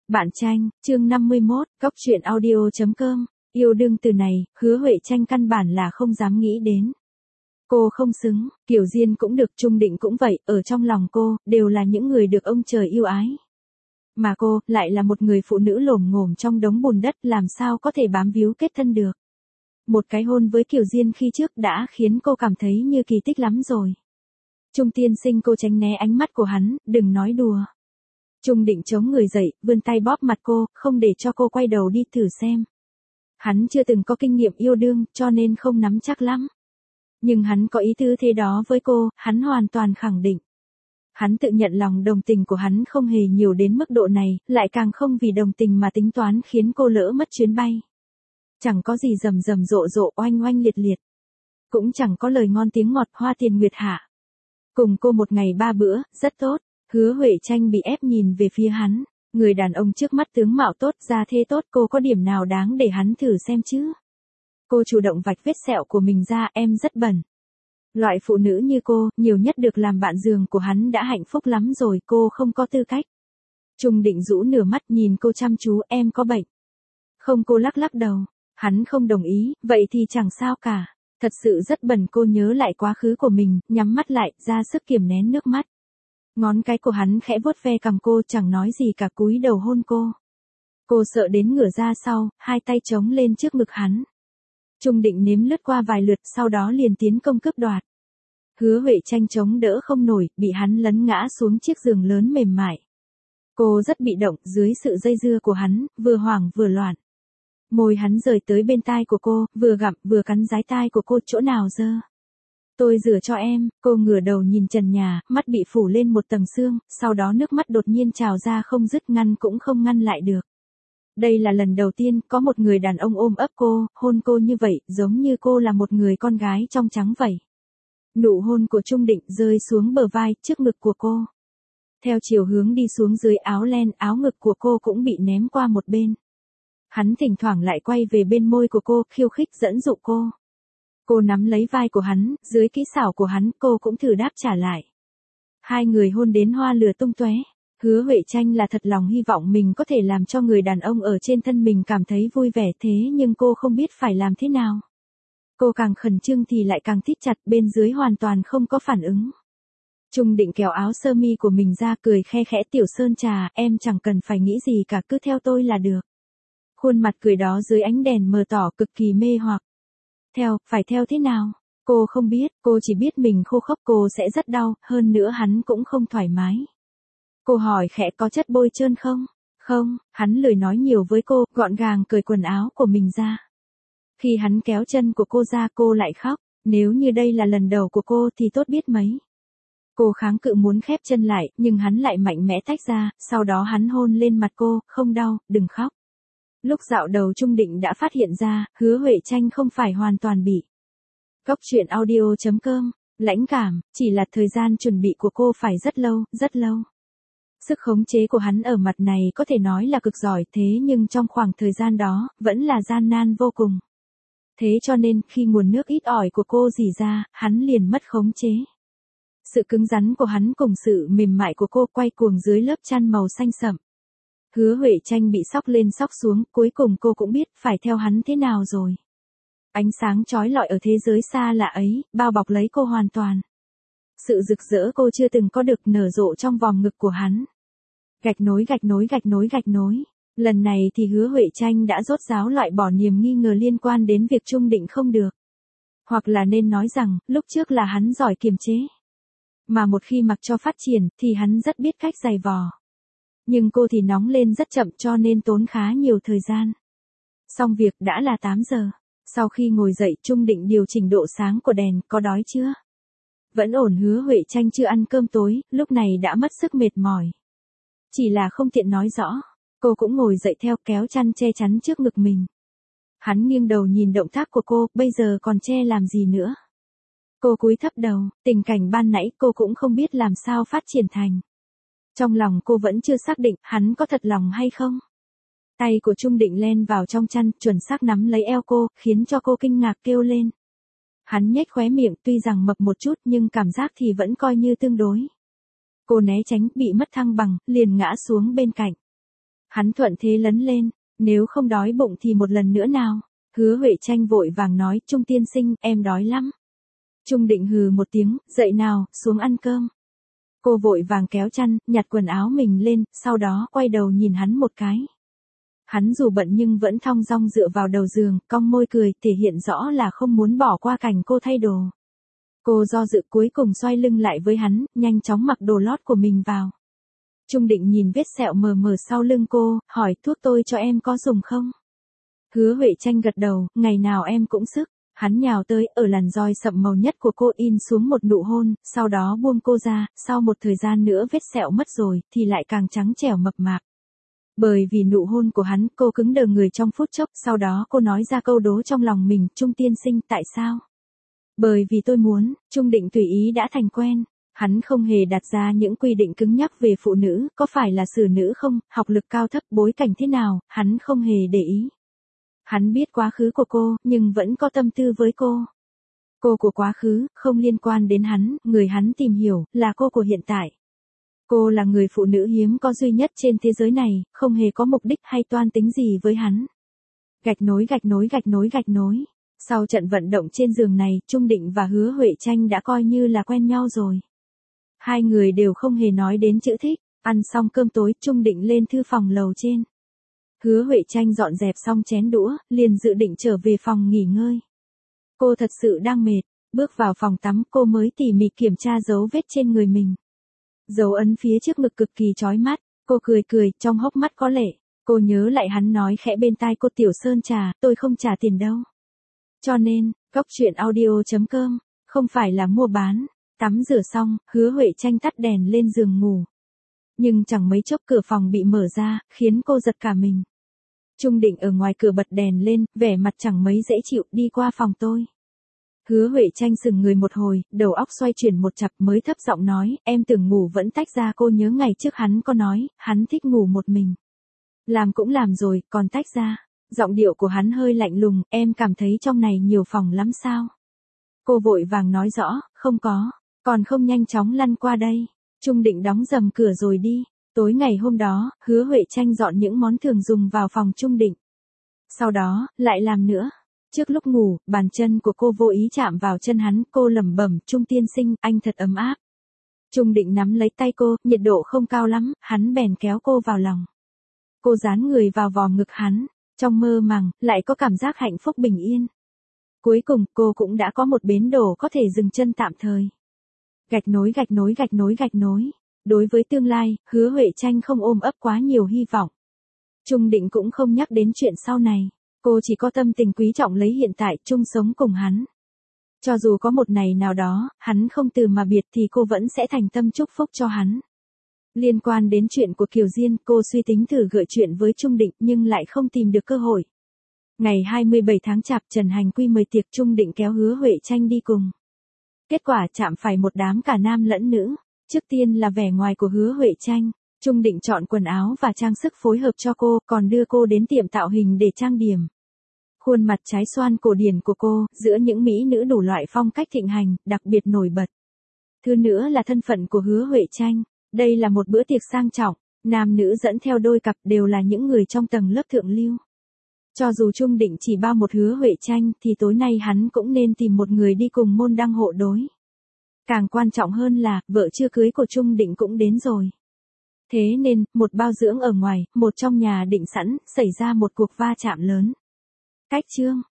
Bạn tranh, chương 51, Góc truyện audio.com, yêu đương từ này, Hứa Huệ Tranh căn bản là không dám nghĩ đến. Cô không xứng, Kiều Diên cũng được, Trung Định cũng vậy, ở trong lòng cô, đều là những người được ông trời yêu ái. Mà cô, lại là một người phụ nữ lồm ngồm trong đống bùn đất, làm sao có thể bám víu kết thân được. Một cái hôn với Kiều Diên khi trước đã khiến cô cảm thấy như kỳ tích lắm rồi. Trung tiên sinh, cô tránh né ánh mắt của hắn, đừng nói đùa. Trung Định chống người dậy, vươn tay bóp mặt cô, không để cho cô quay đầu đi thử xem. Hắn chưa từng có kinh nghiệm yêu đương, cho nên không nắm chắc lắm. Nhưng hắn có ý tứ thế đó với cô, hắn hoàn toàn khẳng định. Hắn tự nhận lòng đồng tình của hắn không hề nhiều đến mức độ này, lại càng không vì đồng tình mà tính toán khiến cô lỡ mất chuyến bay. Chẳng có gì rầm rầm rộ rộ oanh oanh liệt liệt. Cũng chẳng có lời ngon tiếng ngọt hoa tiền nguyệt hạ. Cùng cô một ngày 3 bữa, rất tốt. Hứa Huệ Tranh bị ép nhìn về phía hắn, người đàn ông trước mắt tướng mạo tốt, da thê tốt, cô có điểm nào đáng để hắn thử xem chứ? Cô chủ động vạch vết sẹo của mình ra, em rất bẩn. Loại phụ nữ như cô, nhiều nhất được làm bạn giường của hắn đã hạnh phúc lắm rồi, cô không có tư cách. Trung Định rũ nửa mắt nhìn cô chăm chú, em có bệnh. Không, cô lắc lắc đầu, hắn không đồng ý, vậy thì chẳng sao cả, thật sự rất bẩn. Cô nhớ lại quá khứ của mình, nhắm mắt lại, ra sức kiềm nén nước mắt. Ngón cái của hắn khẽ vuốt ve cằm cô, chẳng nói gì cả, cúi đầu hôn cô. Cô sợ đến ngửa ra sau, hai tay chống lên trước ngực hắn. Trung Định nếm lướt qua vài lượt, sau đó liền tiến công cướp đoạt. Hứa Huệ Tranh chống đỡ không nổi, bị hắn lấn ngã xuống chiếc giường lớn mềm mại. Cô rất bị động, dưới sự dây dưa của hắn, vừa hoảng vừa loạn. Môi hắn rời tới bên tai của cô, vừa gặm vừa cắn dái tai của cô, chỗ nào dơ. Tôi rửa cho em. Cô ngửa đầu nhìn trần nhà, mắt bị phủ lên một tầng sương, sau đó nước mắt đột nhiên trào ra không dứt, ngăn cũng không ngăn lại được. Đây là lần đầu tiên có một người đàn ông ôm ấp cô, hôn cô như vậy, giống như cô là một người con gái trong trắng vậy. Nụ hôn của Trung Định rơi xuống bờ vai, trước ngực của cô. Theo chiều hướng đi xuống dưới áo len, áo ngực của cô cũng bị ném qua một bên. Hắn thỉnh thoảng lại quay về bên môi của cô, khiêu khích dẫn dụ cô. Cô nắm lấy vai của hắn, dưới kỹ xảo của hắn, cô cũng thử đáp trả lại. Hai người hôn đến hoa lửa tung tóe. Hứa Huệ Tranh là thật lòng hy vọng mình có thể làm cho người đàn ông ở trên thân mình cảm thấy vui vẻ, thế nhưng cô không biết phải làm thế nào. Cô càng khẩn trương thì lại càng thít chặt, bên dưới hoàn toàn không có phản ứng. Trung Định kéo áo sơ mi của mình ra, cười khe khẽ, Tiểu Sơn Trà, em chẳng cần phải nghĩ gì cả, cứ theo tôi là được. Khuôn mặt cười đó dưới ánh đèn mờ tỏ cực kỳ mê hoặc. Phải theo thế nào? Cô không biết, cô chỉ biết mình khô khốc, cô sẽ rất đau, hơn nữa hắn cũng không thoải mái. Cô hỏi khẽ, có chất bôi trơn không? Không, hắn lười nói nhiều với cô, gọn gàng cởi quần áo của mình ra. Khi hắn kéo chân của cô ra, cô lại khóc, nếu như đây là lần đầu của cô thì tốt biết mấy. Cô kháng cự muốn khép chân lại, nhưng hắn lại mạnh mẽ tách ra, sau đó hắn hôn lên mặt cô, không đau, đừng khóc. Lúc dạo đầu Trung Định đã phát hiện ra, Hứa Huệ Tranh không phải hoàn toàn bị. Góc truyện audio.com, lãnh cảm, chỉ là thời gian chuẩn bị của cô phải rất lâu, rất lâu. Sức khống chế của hắn ở mặt này có thể nói là cực giỏi, thế nhưng trong khoảng thời gian đó, vẫn là gian nan vô cùng. Thế cho nên, khi nguồn nước ít ỏi của cô rỉ ra, hắn liền mất khống chế. Sự cứng rắn của hắn cùng sự mềm mại của cô quay cuồng dưới lớp chăn màu xanh sẫm. Hứa Huệ Tranh bị sóc lên sóc xuống, cuối cùng cô cũng biết phải theo hắn thế nào rồi. Ánh sáng chói lọi ở thế giới xa lạ ấy, bao bọc lấy cô hoàn toàn. Sự rực rỡ cô chưa từng có được nở rộ trong vòng ngực của hắn. Gạch nối gạch nối gạch nối gạch nối. Lần này thì Hứa Huệ Tranh đã rốt ráo loại bỏ niềm nghi ngờ liên quan đến việc Trung Định không được. Hoặc là nên nói rằng, lúc trước là hắn giỏi kiềm chế. Mà một khi mặc cho phát triển, thì hắn rất biết cách giày vò. Nhưng cô thì nóng lên rất chậm, cho nên tốn khá nhiều thời gian. Xong việc đã là 8 giờ. Sau khi ngồi dậy, Trung Định điều chỉnh độ sáng của đèn, có đói chưa? Vẫn ổn. Hứa Huệ Tranh chưa ăn cơm tối, lúc này đã mất sức mệt mỏi. Chỉ là không tiện nói rõ. Cô cũng ngồi dậy theo, kéo chăn che chắn trước ngực mình. Hắn nghiêng đầu nhìn động tác của cô, bây giờ còn che làm gì nữa? Cô cúi thấp đầu, tình cảnh ban nãy cô cũng không biết làm sao phát triển thành. Trong lòng cô vẫn chưa xác định, hắn có thật lòng hay không? Tay của Trung Định len vào trong chăn, chuẩn xác nắm lấy eo cô, khiến cho cô kinh ngạc kêu lên. Hắn nhếch khóe miệng, tuy rằng mập một chút nhưng cảm giác thì vẫn coi như tương đối. Cô né tránh, bị mất thăng bằng, liền ngã xuống bên cạnh. Hắn thuận thế lấn lên, nếu không đói bụng thì một lần nữa nào. Hứa Huệ Tranh vội vàng nói, Trung tiên sinh, em đói lắm. Trung Định hừ một tiếng, dậy nào, xuống ăn cơm. Cô vội vàng kéo chăn, nhặt quần áo mình lên, sau đó quay đầu nhìn hắn một cái. Hắn dù bận nhưng vẫn thong dong dựa vào đầu giường, cong môi cười, thể hiện rõ là không muốn bỏ qua cảnh cô thay đồ. Cô do dự cuối cùng xoay lưng lại với hắn, nhanh chóng mặc đồ lót của mình vào. Trung Định nhìn vết sẹo mờ mờ sau lưng cô, hỏi thuốc tôi cho em có dùng không? Hứa Huệ Tranh gật đầu, ngày nào em cũng sức. Hắn nhào tới, ở làn roi sậm màu nhất của cô in xuống một nụ hôn, sau đó buông cô ra, sau một thời gian nữa vết sẹo mất rồi, thì lại càng trắng trẻo mập mạp. Bởi vì nụ hôn của hắn, cô cứng đờ người trong phút chốc, sau đó cô nói ra câu đố trong lòng mình, Trung tiên sinh, tại sao? Bởi vì tôi muốn, Trung Định tùy ý đã thành quen. Hắn không hề đặt ra những quy định cứng nhắc về phụ nữ, có phải là xử nữ không, học lực cao thấp, bối cảnh thế nào, hắn không hề để ý. Hắn biết quá khứ của cô, nhưng vẫn có tâm tư với cô. Cô của quá khứ, không liên quan đến hắn, người hắn tìm hiểu, là cô của hiện tại. Cô là người phụ nữ hiếm có duy nhất trên thế giới này, không hề có mục đích hay toan tính gì với hắn. Gạch nối gạch nối gạch nối gạch nối. Sau trận vận động trên giường này, Trung Định và Hứa Huệ Tranh đã coi như là quen nhau rồi. Hai người đều không hề nói đến chữ thích. Ăn xong cơm tối, Trung Định lên thư phòng lầu trên. Hứa Huệ Tranh dọn dẹp xong chén đũa, liền dự định trở về phòng nghỉ ngơi. Cô thật sự đang mệt, bước vào phòng tắm cô mới tỉ mỉ kiểm tra dấu vết trên người mình. Dấu ấn phía trước ngực cực kỳ chói mắt, cô cười cười, trong hốc mắt có lệ. Cô nhớ lại hắn nói khẽ bên tai cô, Tiểu Sơn trà, tôi không trả tiền đâu. Cho nên, Cóc Truyện Audio.com, không phải là mua bán. Tắm rửa xong, Hứa Huệ Tranh tắt đèn lên giường ngủ. Nhưng chẳng mấy chốc cửa phòng bị mở ra, khiến cô giật cả mình. Trung Định ở ngoài cửa bật đèn lên, vẻ mặt chẳng mấy dễ chịu, đi qua phòng tôi. Hứa Huệ Tranh sững người một hồi, đầu óc xoay chuyển một chặp mới thấp giọng nói, em tưởng ngủ vẫn tách ra. Cô nhớ ngày trước hắn có nói, hắn thích ngủ một mình. Làm cũng làm rồi, còn tách ra. Giọng điệu của hắn hơi lạnh lùng, em cảm thấy trong này nhiều phòng lắm sao? Cô vội vàng nói rõ, không có, còn không nhanh chóng lăn qua đây. Trung Định đóng rầm cửa rồi đi. Tối ngày hôm đó, Hứa Huệ Tranh dọn những món thường dùng vào phòng Trung Định. Sau đó, lại làm nữa. Trước lúc ngủ, bàn chân của cô vô ý chạm vào chân hắn, cô lẩm bẩm, Trung tiên sinh, anh thật ấm áp. Trung Định nắm lấy tay cô, nhiệt độ không cao lắm, hắn bèn kéo cô vào lòng. Cô dán người vào vòng ngực hắn, trong mơ màng, lại có cảm giác hạnh phúc bình yên. Cuối cùng, cô cũng đã có một bến đỗ có thể dừng chân tạm thời. Gạch nối gạch nối gạch nối gạch nối. Đối với tương lai, Hứa Huệ Tranh không ôm ấp quá nhiều hy vọng. Trung Định cũng không nhắc đến chuyện sau này. Cô chỉ có tâm tình quý trọng lấy hiện tại, chung sống cùng hắn. Cho dù có một ngày nào đó, hắn không từ mà biệt thì cô vẫn sẽ thành tâm chúc phúc cho hắn. Liên quan đến chuyện của Kiều Diên, cô suy tính thử gợi chuyện với Trung Định nhưng lại không tìm được cơ hội. Ngày 27 tháng Chạp, Trần Hành Quy mời tiệc, Trung Định kéo Hứa Huệ Tranh đi cùng. Kết quả chạm phải một đám cả nam lẫn nữ. Trước tiên là vẻ ngoài của Hứa Huệ Tranh. Trung Định chọn quần áo và trang sức phối hợp cho cô, còn đưa cô đến tiệm tạo hình để trang điểm. Khuôn mặt trái xoan cổ điển của cô, giữa những mỹ nữ đủ loại phong cách thịnh hành, đặc biệt nổi bật. Thứ nữa là thân phận của Hứa Huệ Tranh. Đây là một bữa tiệc sang trọng, nam nữ dẫn theo đôi cặp đều là những người trong tầng lớp thượng lưu. Cho dù Trung Định chỉ bao một Hứa Huệ Tranh thì tối nay hắn cũng nên tìm một người đi cùng môn đăng hộ đối. Càng quan trọng hơn là, vợ chưa cưới của Trung Định cũng đến rồi. Thế nên, một bao dưỡng ở ngoài, một trong nhà định sẵn, xảy ra một cuộc va chạm lớn. Cách chương